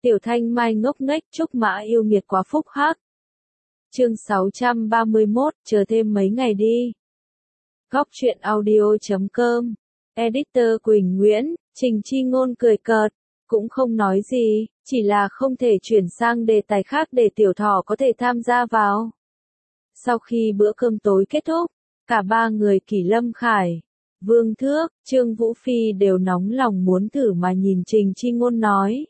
Tiểu Thanh Mai ngốc nghếch, Trúc Mã yêu nghiệt quá phúc hắc. Chương 631, chờ thêm mấy ngày đi. Góc truyện audio.com. Editor Quỳnh Nguyễn, Trình Chi Ngôn cười cợt, cũng không nói gì, chỉ là không thể chuyển sang đề tài khác để Tiểu Thỏ có thể tham gia vào. Sau khi bữa cơm tối kết thúc, cả ba người Kỷ Lâm Khải, Vương Thước, Trương Vũ Phi đều nóng lòng muốn thử mà nhìn Trình Chi Ngôn nói.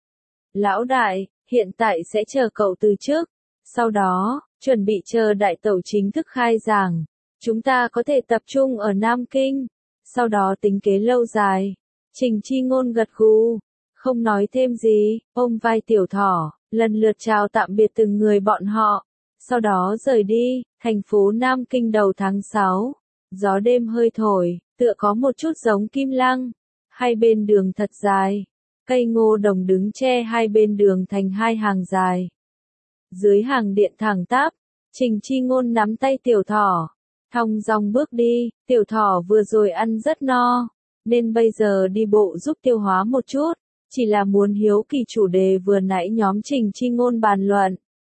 Lão đại, hiện tại sẽ chờ cậu từ trước, sau đó, chuẩn bị chờ đại tẩu chính thức khai giảng, chúng ta có thể tập trung ở Nam Kinh, sau đó tính kế lâu dài. Trình Chi Ngôn gật gù, không nói thêm gì, ôm vai Tiểu Thỏ, lần lượt chào tạm biệt từng người bọn họ, sau đó rời đi. Thành phố Nam Kinh đầu tháng 6, gió đêm hơi thổi, tựa có một chút giống Kim Lăng, hai bên đường thật dài, cây ngô đồng đứng che hai bên đường thành hai hàng dài. Dưới hàng điện thẳng tắp, Trình Chi Ngôn nắm tay Tiểu Thỏ, thong dong bước đi. Tiểu Thỏ vừa rồi ăn rất no, nên bây giờ đi bộ giúp tiêu hóa một chút, chỉ là muốn hiếu kỳ chủ đề vừa nãy nhóm Trình Chi Ngôn bàn luận.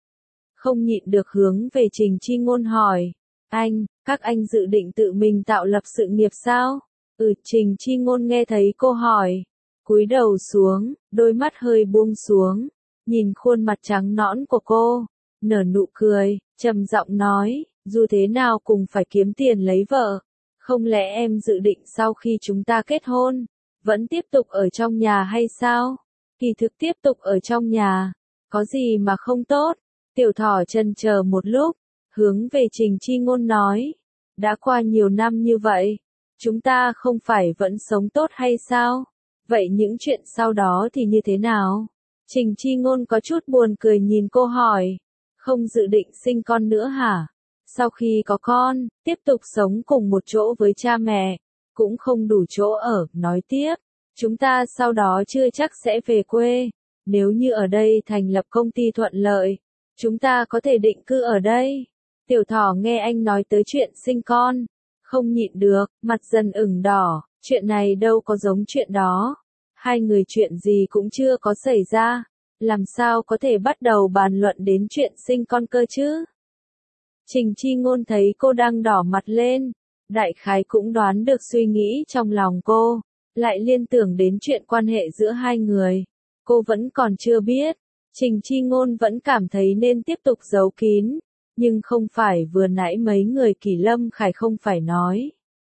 Không nhịn được hướng về Trình Chi Ngôn hỏi, các anh dự định tự mình tạo lập sự nghiệp sao? Trình Chi Ngôn nghe thấy cô hỏi, cúi đầu xuống, đôi mắt hơi buông xuống, nhìn khuôn mặt trắng nõn của cô, nở nụ cười, trầm giọng nói, dù thế nào cũng phải kiếm tiền lấy vợ, không lẽ em dự định sau khi chúng ta kết hôn, vẫn tiếp tục ở trong nhà hay sao? Kỳ thực tiếp tục ở trong nhà, có gì mà không tốt? Tiểu Thỏ chần chờ một lúc, hướng về Trình Chi Ngôn nói, đã qua nhiều năm như vậy, chúng ta không phải vẫn sống tốt hay sao? Vậy những chuyện sau đó thì như thế nào? Trình Chi Ngôn có chút buồn cười nhìn cô hỏi, không dự định sinh con nữa hả? Sau khi có con, tiếp tục sống cùng một chỗ với cha mẹ, cũng không đủ chỗ ở. Nói tiếp, chúng ta sau đó chưa chắc sẽ về quê, nếu như ở đây thành lập công ty thuận lợi, chúng ta có thể định cư ở đây. Tiểu Thỏ nghe anh nói tới chuyện sinh con, không nhịn được, mặt dần ửng đỏ, chuyện này đâu có giống chuyện đó. Hai người chuyện gì cũng chưa có xảy ra, làm sao có thể bắt đầu bàn luận đến chuyện sinh con cơ chứ? Trình Chi Ngôn thấy cô đang đỏ mặt lên, đại khái cũng đoán được suy nghĩ trong lòng cô, lại liên tưởng đến chuyện quan hệ giữa hai người. Cô vẫn còn chưa biết, Trình Chi Ngôn vẫn cảm thấy nên tiếp tục giấu kín, nhưng không phải vừa nãy mấy người Kỷ Lâm Khải không phải nói.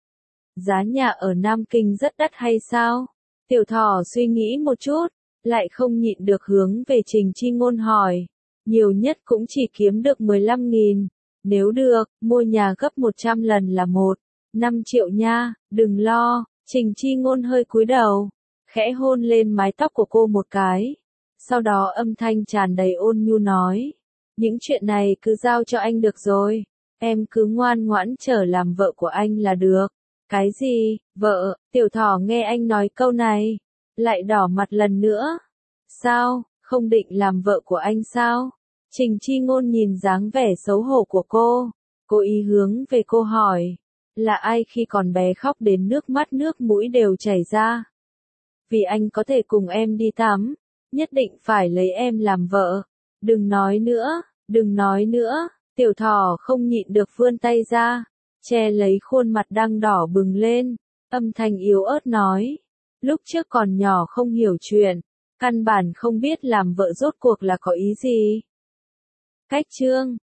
Giá nhà ở Nam Kinh rất đắt hay sao? Tiểu Thỏ suy nghĩ một chút, lại không nhịn được hướng về Trình Chi Ngôn hỏi, nhiều nhất cũng chỉ kiếm được 15.000, nếu được, mua nhà gấp 100 lần là 5 triệu nha, đừng lo. Trình Chi Ngôn hơi cúi đầu, khẽ hôn lên mái tóc của cô một cái, sau đó âm thanh tràn đầy ôn nhu nói, những chuyện này cứ giao cho anh được rồi, em cứ ngoan ngoãn trở làm vợ của anh là được. Cái gì, vợ? Tiểu Thỏ nghe anh nói câu này, lại đỏ mặt lần nữa. Sao, không định làm vợ của anh sao? Trình Chi Ngôn nhìn dáng vẻ xấu hổ của cô, cố ý hướng về cô hỏi, là ai khi còn bé khóc đến nước mắt nước mũi đều chảy ra? Vì anh có thể cùng em đi tắm, nhất định phải lấy em làm vợ. Đừng nói nữa, đừng nói nữa. Tiểu Thỏ không nhịn được vươn tay ra, che lấy khuôn mặt đang đỏ bừng lên, âm thanh yếu ớt nói, lúc trước còn nhỏ không hiểu chuyện, căn bản không biết làm vợ rốt cuộc là có ý gì. Cách chương